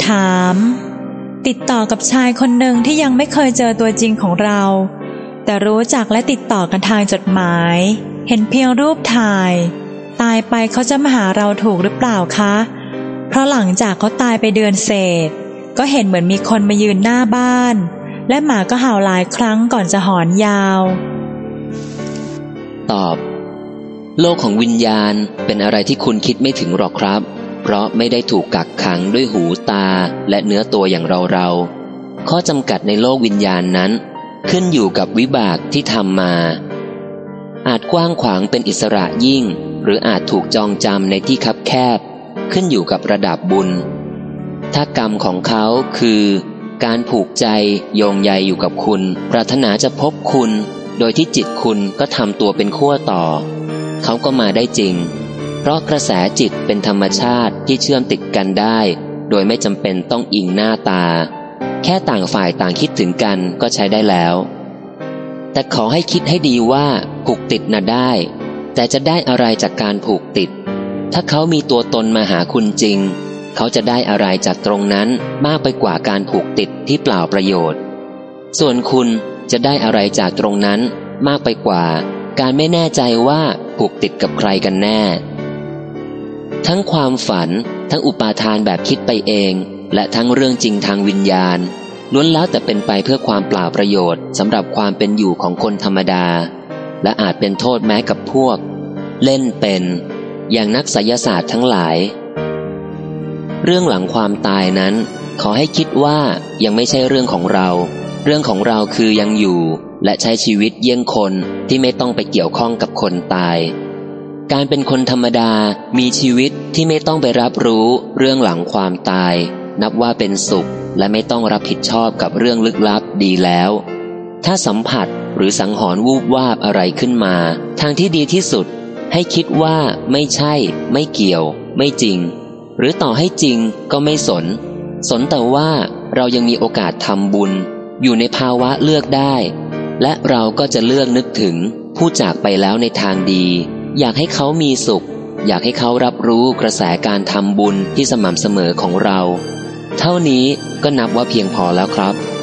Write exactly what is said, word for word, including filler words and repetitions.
ถามติดต่อกับชายคนหนึ่งที่ยังไม่เคยเจอตัวจริงของเราแต่รู้จักและติดต่อกันทางจดหมายเห็นเพียงรูปถ่ายตายไปเขาจะมาหาเราถูกหรือเปล่าคะเพราะหลังจากเขาตายไปเดือนเศษก็เห็นเหมือนมีคนมายืนหน้าบ้านและหมาก็เห่าหลายครั้งก่อนจะหอนยาวตอบโลกของวิญญาณเป็นอะไรที่คุณคิดไม่ถึงหรอกครับเพราะไม่ได้ถูกกักขังด้วยหูตาและเนื้อตัวอย่างเราเราข้อจำกัดในโลกวิญญาณนั้นขึ้นอยู่กับวิบากที่ทำมาอาจกว้างขวางเป็นอิสระยิ่งหรืออาจถูกจองจำในที่คับแคบขึ้นอยู่กับระดับบุญถ้ากรรมของเขาคือการผูกใจโยงใยอยู่กับคุณปรารถนาจะพบคุณโดยที่จิตคุณก็ทำตัวเป็นขั้วต่อเขาก็มาได้จริงเพราะกระแสจิตเป็นธรรมชาติที่เชื่อมติดกันได้โดยไม่จำเป็นต้องอิงหน้าตาแค่ต่างฝ่ายต่างคิดถึงกันก็ใช้ได้แล้วแต่ขอให้คิดให้ดีว่าผูกติดน่ะได้แต่จะได้อะไรจากการผูกติดถ้าเขามีตัวตนมาหาคุณจริงเขาจะได้อะไรจากตรงนั้นมากไปกว่าการผูกติดที่เปล่าประโยชน์ส่วนคุณจะได้อะไรจากตรงนั้นมากไปกว่าการไม่แน่ใจว่าผูกติดกับใครกันแน่ทั้งความฝันทั้งอุปาทานแบบคิดไปเองและทั้งเรื่องจริงทางวิญญาณล้วนแล้วแต่เป็นไปเพื่อความเปล่าประโยชน์สำหรับความเป็นอยู่ของคนธรรมดาและอาจเป็นโทษแม้กับพวกเล่นเป็นอย่างนักไสยศาสตร์ทั้งหลายเรื่องหลังความตายนั้นขอให้คิดว่ายังไม่ใช่เรื่องของเราเรื่องของเราคือยังอยู่และใช้ชีวิตเยี่ยงคนที่ไม่ต้องไปเกี่ยวข้องกับคนตายการเป็นคนธรรมดามีชีวิตที่ไม่ต้องไปรับรู้เรื่องหลังความตายนับว่าเป็นสุขและไม่ต้องรับผิดชอบกับเรื่องลึกลับดีแล้วถ้าสัมผัสหรือสังหรณ์วูบวาบอะไรขึ้นมาทางที่ดีที่สุดให้คิดว่าไม่ใช่ไม่เกี่ยวไม่จริงหรือต่อให้จริงก็ไม่สนสนแต่ว่าเรายังมีโอกาสทำบุญอยู่ในภาวะเลือกได้และเราก็จะเลือกนึกถึงผู้จากไปแล้วในทางดีอยากให้เขามีสุขอยากให้เขารับรู้กระแสการทำบุญที่สม่ำเสมอของเราเท่านี้ก็นับว่าเพียงพอแล้วครับ